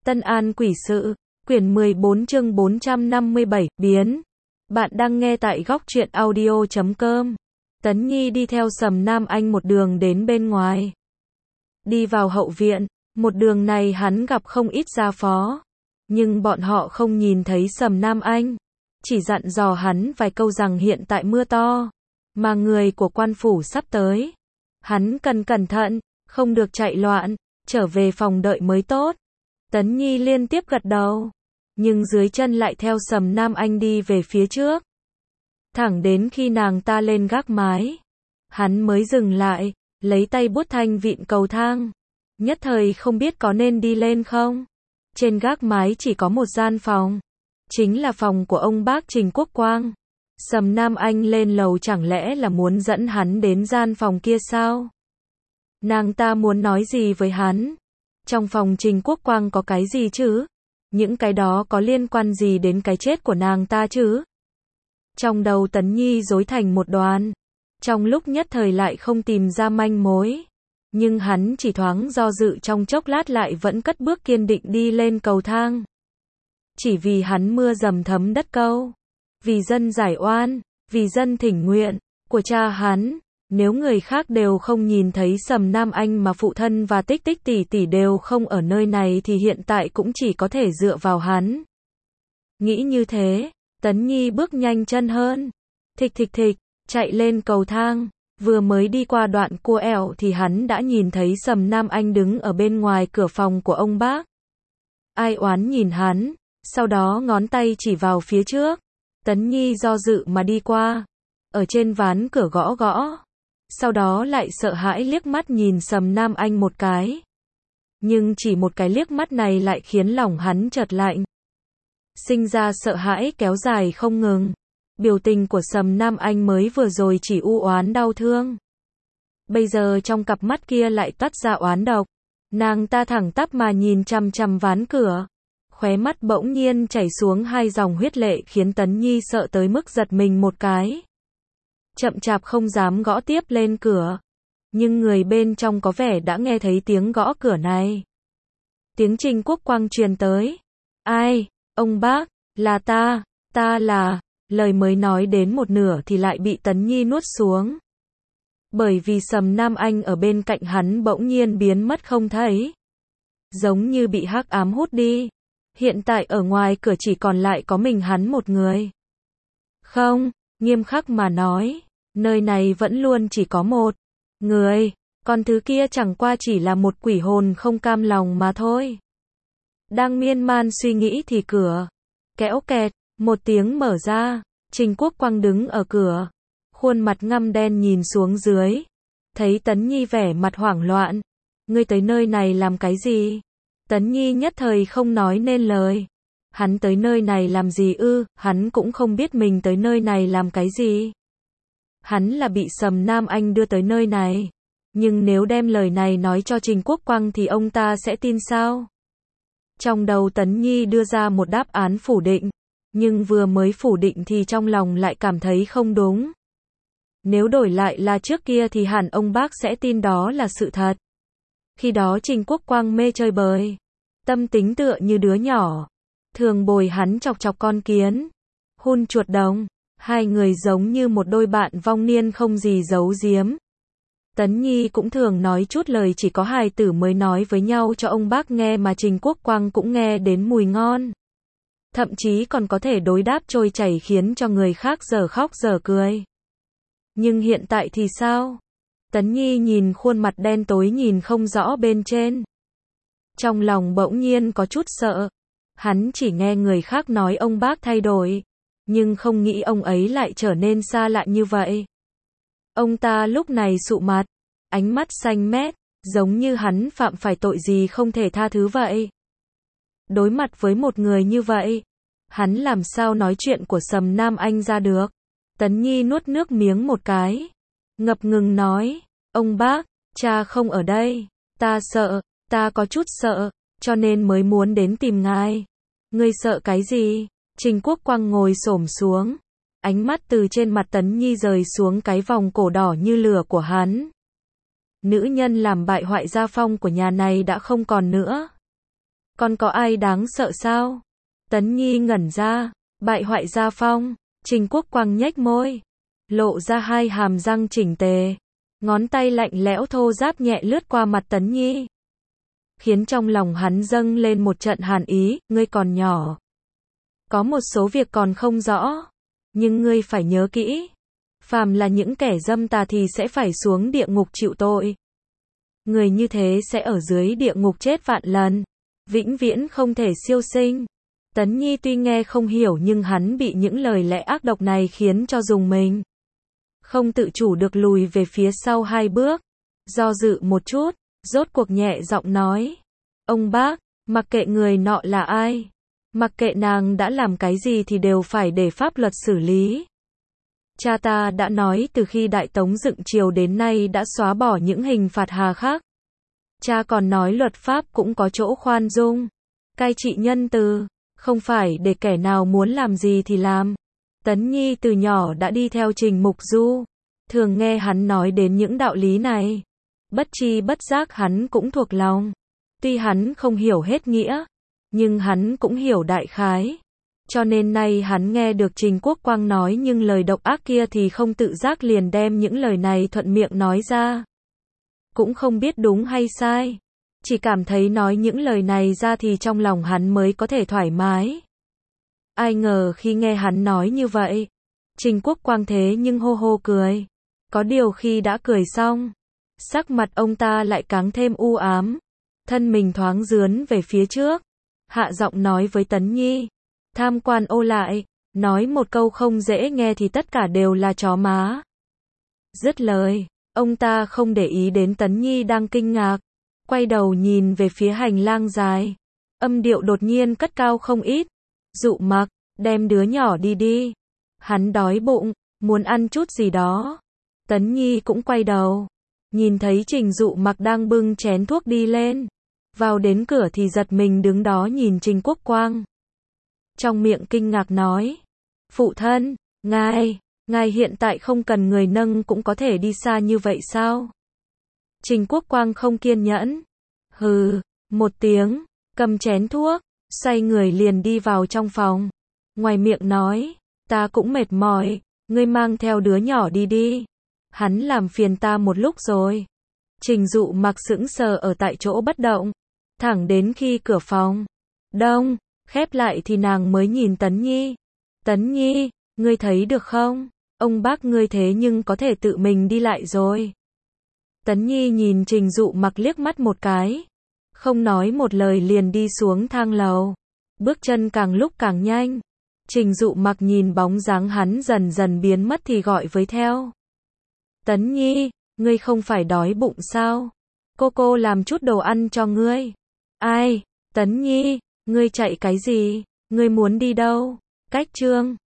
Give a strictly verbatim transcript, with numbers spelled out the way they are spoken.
Tân An Quỷ Sự, quyển mười bốn chương bốn trăm năm mươi bảy, biến. Bạn đang nghe tại góc truyện audio chấm com. Tấn Nhi đi theo Sầm Nam Anh một đường đến bên ngoài. Đi vào hậu viện, một đường này hắn gặp không ít gia phó. Nhưng bọn họ không nhìn thấy Sầm Nam Anh. Chỉ dặn dò hắn vài câu rằng hiện tại mưa to. Mà người của quan phủ sắp tới. Hắn cần cẩn thận, không được chạy loạn, trở về phòng đợi mới tốt. Tấn Nhi liên tiếp gật đầu. Nhưng dưới chân lại theo Sầm Nam Anh đi về phía trước. Thẳng đến khi nàng ta lên gác mái. Hắn mới dừng lại, lấy tay bút thanh vịn cầu thang. Nhất thời không biết có nên đi lên không. Trên gác mái chỉ có một gian phòng. Chính là phòng của ông bác Trình Quốc Quang. Sầm Nam Anh lên lầu chẳng lẽ là muốn dẫn hắn đến gian phòng kia sao? Nàng ta muốn nói gì với hắn? Trong phòng Trình Quốc Quang có cái gì chứ? Những cái đó có liên quan gì đến cái chết của nàng ta chứ? Trong đầu Tấn Nhi rối thành một đoàn. Trong lúc nhất thời lại không tìm ra manh mối. Nhưng hắn chỉ thoáng do dự trong chốc lát lại vẫn cất bước kiên định đi lên cầu thang. Chỉ vì hắn mưa dầm thấm đất câu. Vì dân giải oan, vì dân thỉnh nguyện, của cha hắn. Nếu người khác đều không nhìn thấy Sầm Nam Anh mà phụ thân và Tích Tích tỷ tỷ đều không ở nơi này thì hiện tại cũng chỉ có thể dựa vào hắn. Nghĩ như thế, Tấn Nhi bước nhanh chân hơn. Thịch thịch thịch, chạy lên cầu thang. Vừa mới đi qua đoạn cua ẻo thì hắn đã nhìn thấy Sầm Nam Anh đứng ở bên ngoài cửa phòng của ông bác. Ai oán nhìn hắn, sau đó ngón tay chỉ vào phía trước. Tấn Nhi do dự mà đi qua. Ở trên ván cửa gõ gõ. Sau đó lại sợ hãi liếc mắt nhìn Sầm Nam Anh một cái. Nhưng chỉ một cái liếc mắt này lại khiến lòng hắn chợt lạnh. Sinh ra sợ hãi kéo dài không ngừng. Biểu tình của Sầm Nam Anh mới vừa rồi chỉ u oán đau thương. Bây giờ trong cặp mắt kia lại toát ra oán độc. Nàng ta thẳng tắp mà nhìn chằm chằm ván cửa. Khóe mắt bỗng nhiên chảy xuống hai dòng huyết lệ khiến Tấn Nhi sợ tới mức giật mình một cái. Chậm chạp không dám gõ tiếp lên cửa. Nhưng người bên trong có vẻ đã nghe thấy tiếng gõ cửa này. Tiếng Trình Quốc Quang truyền tới. Ai? Ông bác, là ta, ta là... Lời mới nói đến một nửa thì lại bị Tấn Nhi nuốt xuống. Bởi vì Sầm Nam Anh ở bên cạnh hắn bỗng nhiên biến mất không thấy. Giống như bị hắc ám hút đi. Hiện tại ở ngoài cửa chỉ còn lại có mình hắn một người. Không, nghiêm khắc mà nói, nơi này vẫn luôn chỉ có một người, còn thứ kia chẳng qua chỉ là một quỷ hồn không cam lòng mà thôi. Đang miên man suy nghĩ thì cửa, kéo kẹt, một tiếng mở ra, Trình Quốc Quang đứng ở cửa, khuôn mặt ngăm đen nhìn xuống dưới, thấy Tấn Nhi vẻ mặt hoảng loạn. Ngươi tới nơi này làm cái gì? Tấn Nhi nhất thời không nói nên lời. Hắn tới nơi này làm gì ư? Hắn cũng không biết mình tới nơi này làm cái gì. Hắn là bị Sầm Nam Anh đưa tới nơi này. Nhưng nếu đem lời này nói cho Trình Quốc Quang thì ông ta sẽ tin sao? Trong đầu Tấn Nhi đưa ra một đáp án phủ định. Nhưng vừa mới phủ định thì trong lòng lại cảm thấy không đúng. Nếu đổi lại là trước kia thì hẳn ông bác sẽ tin đó là sự thật. Khi đó Trình Quốc Quang mê chơi bời. Tâm tính tựa như đứa nhỏ. Thường bồi hắn chọc chọc con kiến. Hun chuột đồng. Hai người giống như một đôi bạn vong niên không gì giấu giếm. Tấn Nhi cũng thường nói chút lời chỉ có hài tử mới nói với nhau cho ông bác nghe mà Trình Quốc Quang cũng nghe đến mùi ngon. Thậm chí còn có thể đối đáp trôi chảy khiến cho người khác giờ khóc giờ cười. Nhưng hiện tại thì sao? Tấn Nhi nhìn khuôn mặt đen tối nhìn không rõ bên trên. Trong lòng bỗng nhiên có chút sợ. Hắn chỉ nghe người khác nói ông bác thay đổi. Nhưng không nghĩ ông ấy lại trở nên xa lạ như vậy. Ông ta lúc này sụ mặt. Ánh mắt xanh mét. Giống như hắn phạm phải tội gì không thể tha thứ vậy. Đối mặt với một người như vậy. Hắn làm sao nói chuyện của Sầm Nam Anh ra được. Tấn Nhi nuốt nước miếng một cái. Ngập ngừng nói. Ông bác, cha không ở đây. Ta sợ, ta có chút sợ, cho nên mới muốn đến tìm ngài. Ngươi sợ cái gì? Trình Quốc Quang ngồi xổm xuống. Ánh mắt từ trên mặt Tấn Nhi rời xuống cái vòng cổ đỏ như lửa của hắn. Nữ nhân làm bại hoại gia phong của nhà này đã không còn nữa. Còn có ai đáng sợ sao? Tấn Nhi ngẩn ra. Bại hoại gia phong. Trình Quốc Quang nhếch môi. Lộ ra hai hàm răng chỉnh tề. Ngón tay lạnh lẽo thô ráp nhẹ lướt qua mặt Tấn Nhi. Khiến trong lòng hắn dâng lên một trận hàn ý, ngươi còn nhỏ. Có một số việc còn không rõ. Nhưng ngươi phải nhớ kỹ. Phàm là những kẻ dâm tà thì sẽ phải xuống địa ngục chịu tội. Người như thế sẽ ở dưới địa ngục chết vạn lần. Vĩnh viễn không thể siêu sinh. Tấn Nhi tuy nghe không hiểu nhưng hắn bị những lời lẽ ác độc này khiến cho rùng mình. Không tự chủ được lùi về phía sau hai bước. Do dự một chút, rốt cuộc nhẹ giọng nói. Ông bác, mặc kệ người nọ là ai. Mặc kệ nàng đã làm cái gì thì đều phải để pháp luật xử lý. Cha ta đã nói từ khi Đại Tống dựng triều đến nay đã xóa bỏ những hình phạt hà khắc. Cha còn nói luật pháp cũng có chỗ khoan dung, cai trị nhân từ, không phải để kẻ nào muốn làm gì thì làm. Tấn Nhi từ nhỏ đã đi theo Trình Mục Du, thường nghe hắn nói đến những đạo lý này. Bất tri bất giác hắn cũng thuộc lòng. Tuy hắn không hiểu hết nghĩa, nhưng hắn cũng hiểu đại khái. Cho nên nay hắn nghe được Trình Quốc Quang nói nhưng lời độc ác kia thì không tự giác liền đem những lời này thuận miệng nói ra. Cũng không biết đúng hay sai. Chỉ cảm thấy nói những lời này ra thì trong lòng hắn mới có thể thoải mái. Ai ngờ khi nghe hắn nói như vậy, Trình Quốc Quang thế nhưng hô hô cười. Có điều khi đã cười xong, sắc mặt ông ta lại càng thêm u ám. Thân mình thoáng dướn về phía trước, hạ giọng nói với Tấn Nhi. Tham quan ô lại, nói một câu không dễ nghe thì tất cả đều là chó má. Dứt lời, ông ta không để ý đến Tấn Nhi đang kinh ngạc, quay đầu nhìn về phía hành lang dài. Âm điệu đột nhiên cất cao không ít. Dụ Mặc, đem đứa nhỏ đi đi. Hắn đói bụng, muốn ăn chút gì đó. Tấn Nhi cũng quay đầu, nhìn thấy Trình Dụ Mặc đang bưng chén thuốc đi lên. Vào đến cửa thì giật mình đứng đó nhìn Trình Quốc Quang. Trong miệng kinh ngạc nói. Phụ thân, ngài, ngài hiện tại không cần người nâng cũng có thể đi xa như vậy sao? Trình Quốc Quang không kiên nhẫn. Hừ, một tiếng, cầm chén thuốc, xoay người liền đi vào trong phòng. Ngoài miệng nói, ta cũng mệt mỏi, ngươi mang theo đứa nhỏ đi đi. Hắn làm phiền ta một lúc rồi. Trình Dụ Mặc sững sờ ở tại chỗ bất động, thẳng đến khi cửa phòng đông khép lại thì nàng mới nhìn Tấn Nhi. Tấn Nhi, ngươi thấy được không? Ông bác ngươi thế nhưng có thể tự mình đi lại rồi. Tấn Nhi nhìn Trình Dụ Mặc liếc mắt một cái, không nói một lời liền đi xuống thang lầu. Bước chân càng lúc càng nhanh. Trình Dụ Mặc nhìn bóng dáng hắn dần dần biến mất thì gọi với theo. Tấn Nhi, ngươi không phải đói bụng sao? Cô cô làm chút đồ ăn cho ngươi. Ai? Tấn Nhi, ngươi chạy cái gì? Ngươi muốn đi đâu? Cách chương